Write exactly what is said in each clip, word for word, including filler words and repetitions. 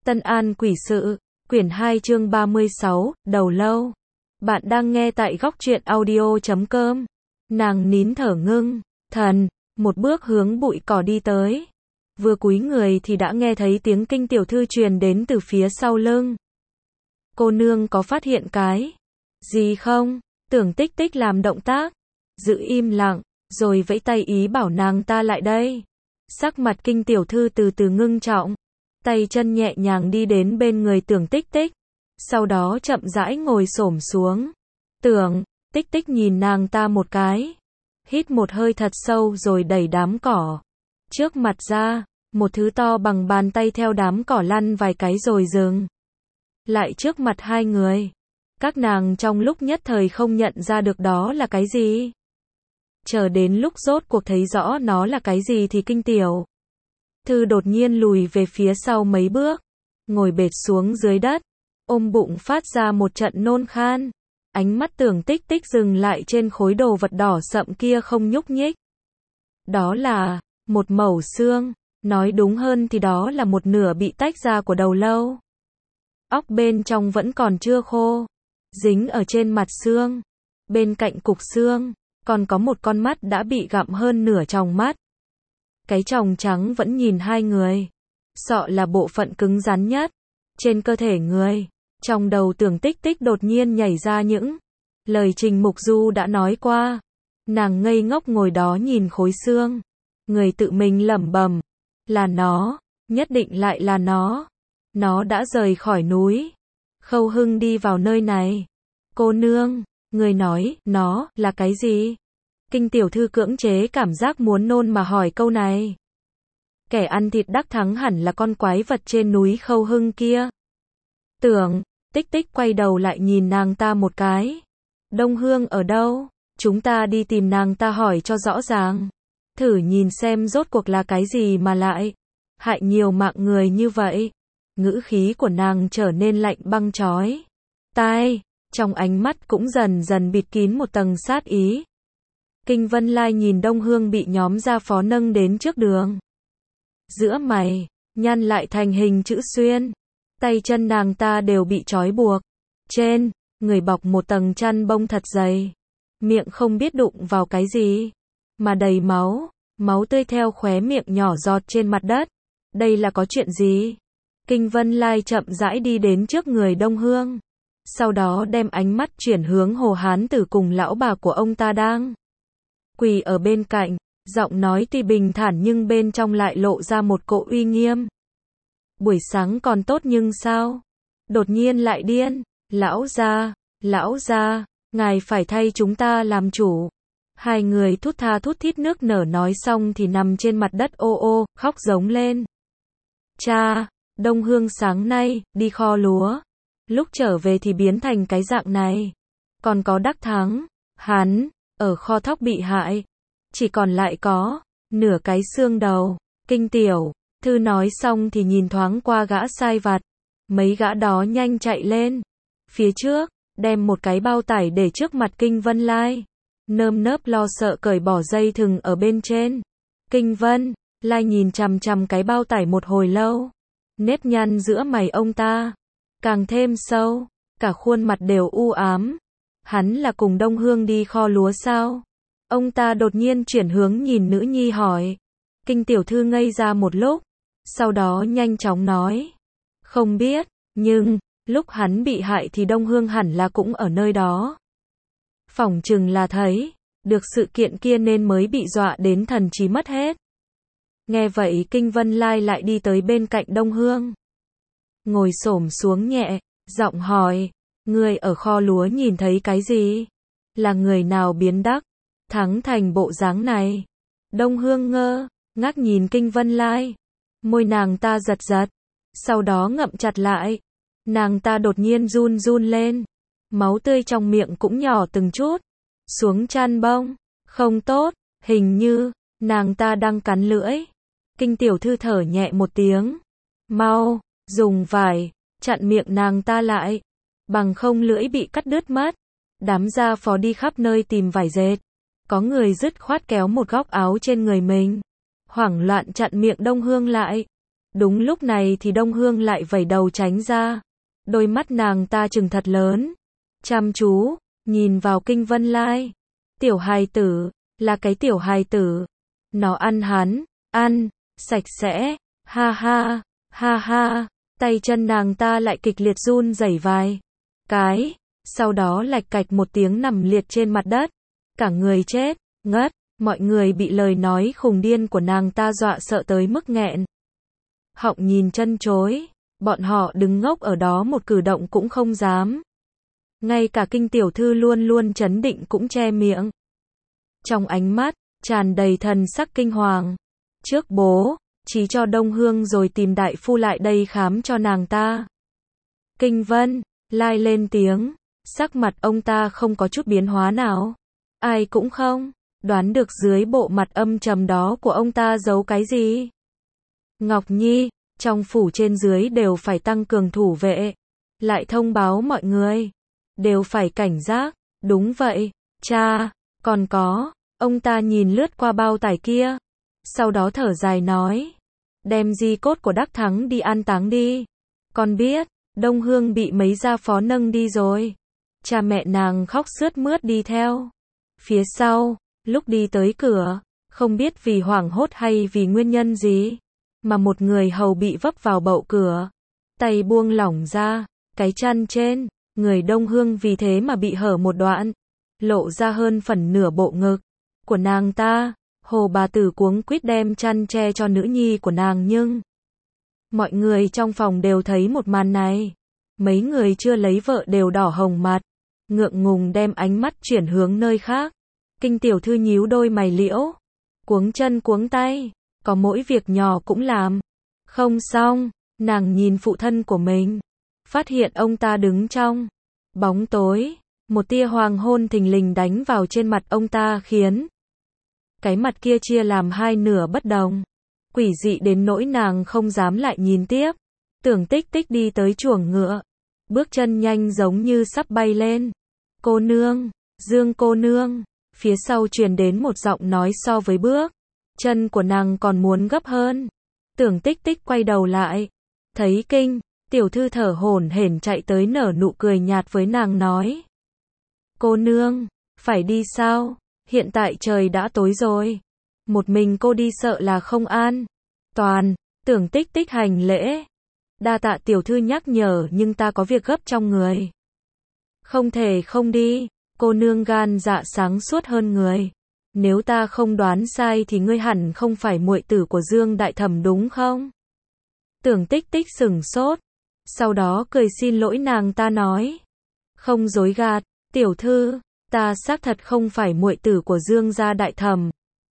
Tân An Quỷ Sự, quyển hai chương ba mươi sáu, Đầu Lâu. Bạn đang nghe tại góc truyện audio chấm com. Nàng nín thở ngưng, thần, một bước hướng bụi cỏ đi tới. Vừa cúi người thì đã nghe thấy tiếng Kinh tiểu thư truyền đến từ phía sau lưng. Cô nương có phát hiện cái gì không? Tưởng Tích Tích làm động tác, giữ im lặng, rồi vẫy tay ý bảo nàng ta lại đây. Sắc mặt Kinh tiểu thư từ từ ngưng trọng, tay chân nhẹ nhàng đi đến bên người Tưởng Tích Tích, sau đó chậm rãi ngồi xổm xuống. Tưởng Tích Tích nhìn nàng ta một cái, hít một hơi thật sâu rồi đẩy đám cỏ trước mặt ra, một thứ to bằng bàn tay theo đám cỏ lăn vài cái rồi dừng lại trước mặt hai người. Các nàng trong lúc nhất thời không nhận ra được đó là cái gì. Chờ đến lúc rốt cuộc thấy rõ nó là cái gì thì Kinh tiểu thư đột nhiên lùi về phía sau mấy bước, ngồi bệt xuống dưới đất, ôm bụng phát ra một trận nôn khan. Ánh mắt Tưởng Tích Tích dừng lại trên khối đồ vật đỏ sậm kia không nhúc nhích. Đó là một mẩu xương, nói đúng hơn thì đó là một nửa bị tách ra của đầu lâu. Óc bên trong vẫn còn chưa khô, dính ở trên mặt xương. Bên cạnh cục xương, còn có một con mắt đã bị gặm hơn nửa tròng mắt. Cái tròng trắng vẫn nhìn hai người. Sọ là bộ phận cứng rắn nhất trên cơ thể người. Trong đầu Tưởng Tích Tích đột nhiên nhảy ra những lời Trình Mục Du đã nói qua. Nàng ngây ngốc ngồi đó nhìn khối xương, người tự mình lẩm bẩm, là nó, nhất định lại là nó. Nó đã rời khỏi núi Khâu Hưng đi vào nơi này. Cô nương, người nói, nó là cái gì? Kinh tiểu thư cưỡng chế cảm giác muốn nôn mà hỏi câu này. Kẻ ăn thịt đắc thắng hẳn là con quái vật trên núi Khâu Hưng kia. Tưởng Tích Tích quay đầu lại nhìn nàng ta một cái. Đông Hương ở đâu? Chúng ta đi tìm nàng ta hỏi cho rõ ràng. Thử nhìn xem rốt cuộc là cái gì mà lại hại nhiều mạng người như vậy. Ngữ khí của nàng trở nên lạnh băng chói tai, trong ánh mắt cũng dần dần bịt kín một tầng sát ý. Kinh Vân Lai nhìn Đông Hương bị nhóm gia phó nâng đến trước đường. Giữa mày nhăn lại thành hình chữ xuyên. Tay chân nàng ta đều bị trói buộc. Trên người bọc một tầng chăn bông thật dày. Miệng không biết đụng vào cái gì mà đầy máu. Máu tươi theo khóe miệng nhỏ giọt trên mặt đất. Đây là có chuyện gì? Kinh Vân Lai chậm rãi đi đến trước người Đông Hương. Sau đó đem ánh mắt chuyển hướng Hồ Hán Tử cùng lão bà của ông ta đang quỳ ở bên cạnh. Giọng nói tuy bình thản nhưng bên trong lại lộ ra một cỗ uy nghiêm. Buổi sáng còn tốt nhưng sao? Đột nhiên lại điên. Lão gia, lão gia, ngài phải thay chúng ta làm chủ. Hai người thút tha thút thít nước nở nói xong thì nằm trên mặt đất ô ô, khóc giống lên. Cha, Đông Hương sáng nay, đi kho lúa. Lúc trở về thì biến thành cái dạng này. Còn có Đắc Thắng, hắn, ở kho thóc bị hại. Chỉ còn lại có nửa cái xương đầu. Kinh tiểu thư nói xong thì nhìn thoáng qua gã sai vặt. Mấy gã đó nhanh chạy lên phía trước, đem một cái bao tải để trước mặt Kinh Vân Lai. Nơm nớp lo sợ cởi bỏ dây thừng ở bên trên. Kinh Vân Lai nhìn chằm chằm cái bao tải một hồi lâu. Nếp nhăn giữa mày ông ta càng thêm sâu, cả khuôn mặt đều u ám. Hắn là cùng Đông Hương đi kho lúa sao? Ông ta đột nhiên chuyển hướng nhìn nữ nhi hỏi. Kinh tiểu thư ngây ra một lúc, sau đó nhanh chóng nói. Không biết, nhưng lúc hắn bị hại thì Đông Hương hẳn là cũng ở nơi đó. Phỏng chừng là thấy được sự kiện kia nên mới bị dọa đến thần trí mất hết. Nghe vậy Kinh Vân Lai lại đi tới bên cạnh Đông Hương. Ngồi xổm xuống nhẹ, giọng hỏi. Người ở kho lúa nhìn thấy cái gì? Là người nào biến đắc thắng thành bộ dáng này? Đông Hương ngơ ngác nhìn Kinh Vân Lai. Môi nàng ta giật giật, sau đó ngậm chặt lại. Nàng ta đột nhiên run run lên. Máu tươi trong miệng cũng nhỏ từng chút xuống chăn bông. Không tốt, hình như nàng ta đang cắn lưỡi. Kinh tiểu thư thở nhẹ một tiếng. Mau dùng vải chặn miệng nàng ta lại, bằng không lưỡi bị cắt đứt mất. Đám gia phó đi khắp nơi tìm vải dệt. Có người dứt khoát kéo một góc áo trên người mình, hoảng loạn chặn miệng Đông Hương lại. Đúng lúc này thì Đông Hương lại vẩy đầu tránh ra. Đôi mắt nàng ta trừng thật lớn, chăm chú, nhìn vào Kinh Vân Lai. Tiểu hài tử, là cái tiểu hài tử. Nó ăn hắn, ăn, sạch sẽ, ha ha, ha ha. Tay chân nàng ta lại kịch liệt run rẩy vài cái, sau đó lạch cạch một tiếng nằm liệt trên mặt đất. Cả người chết, ngất, mọi người bị lời nói khùng điên của nàng ta dọa sợ tới mức nghẹn họng nhìn chân chối. Bọn họ đứng ngốc ở đó một cử động cũng không dám. Ngay cả Kinh tiểu thư luôn luôn trấn định cũng che miệng. Trong ánh mắt, tràn đầy thần sắc kinh hoàng. Trước bố, chí cho Đông Hương rồi tìm đại phu lại đây khám cho nàng ta. Kinh Vân Lai lên tiếng, sắc mặt ông ta không có chút biến hóa nào. Ai cũng không đoán được dưới bộ mặt âm trầm đó của ông ta giấu cái gì. Ngọc Nhi, trong phủ trên dưới đều phải tăng cường thủ vệ, lại thông báo mọi người, đều phải cảnh giác. Đúng vậy, cha, còn có, ông ta nhìn lướt qua bao tải kia, sau đó thở dài nói, đem di cốt của Đắc Thắng đi an táng đi. Con biết, Đông Hương bị mấy gia phó nâng đi rồi. Cha mẹ nàng khóc sướt mướt đi theo. Phía sau, lúc đi tới cửa, không biết vì hoảng hốt hay vì nguyên nhân gì, mà một người hầu bị vấp vào bậu cửa, tay buông lỏng ra, cái chăn trên người Đông Hương vì thế mà bị hở một đoạn, lộ ra hơn phần nửa bộ ngực của nàng ta. Hồ bà tử cuống quýt đem chăn che cho nữ nhi của nàng, nhưng mọi người trong phòng đều thấy một màn này. Mấy người chưa lấy vợ đều đỏ hồng mặt, ngượng ngùng đem ánh mắt chuyển hướng nơi khác. Kinh tiểu thư nhíu đôi mày liễu, cuống chân cuống tay, có mỗi việc nhỏ cũng làm không xong. Nàng nhìn phụ thân của mình, phát hiện ông ta đứng trong bóng tối. Một tia hoàng hôn thình lình đánh vào trên mặt ông ta khiến cái mặt kia chia làm hai nửa bất đồng, quỷ dị đến nỗi nàng không dám lại nhìn tiếp. Tưởng Tích Tích đi tới chuồng ngựa, bước chân nhanh giống như sắp bay lên. Cô nương, Dương cô nương. Phía sau truyền đến một giọng nói so với bước chân của nàng còn muốn gấp hơn. Tưởng Tích Tích quay đầu lại, thấy Kinh tiểu thư thở hổn hển chạy tới, nở nụ cười nhạt với nàng nói, cô nương, phải đi sao? Hiện tại trời đã tối rồi, một mình cô đi sợ là không an toàn. Tưởng Tích Tích hành lễ, đa tạ tiểu thư nhắc nhở, nhưng ta có việc gấp trong người, không thể không đi. Cô nương gan dạ sáng suốt hơn người, nếu ta không đoán sai thì ngươi hẳn không phải muội tử của Dương đại thẩm đúng không? Tưởng Tích Tích sửng sốt, sau đó cười xin lỗi. Nàng ta nói, không dối gạt, tiểu thư, ta xác thật không phải muội tử của Dương gia đại thẩm,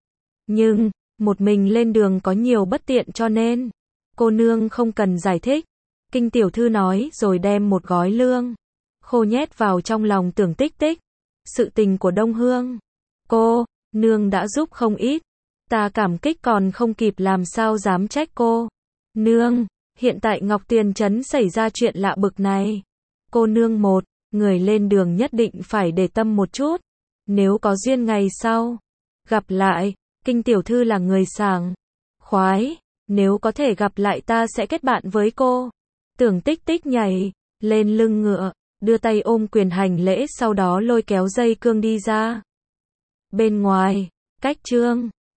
nhưng một mình lên đường có nhiều bất tiện cho nên cô nương không cần giải thích. Kinh tiểu thư nói rồi đem một gói lương khô nhét vào trong lòng Tưởng Tích Tích. Sự tình của Đông Hương, cô nương đã giúp không ít, ta cảm kích còn không kịp làm sao dám trách cô nương. Hiện tại Ngọc Tiền Trấn xảy ra chuyện lạ bực này, cô nương một người lên đường nhất định phải để tâm một chút, nếu có duyên ngày sau gặp lại. Kinh tiểu thư là người sảng khoái, nếu có thể gặp lại ta sẽ kết bạn với cô. Tưởng Tích Tích nhảy lên lưng ngựa, đưa tay ôm quyền hành lễ, sau đó lôi kéo dây cương đi ra. Bên ngoài, cách Trương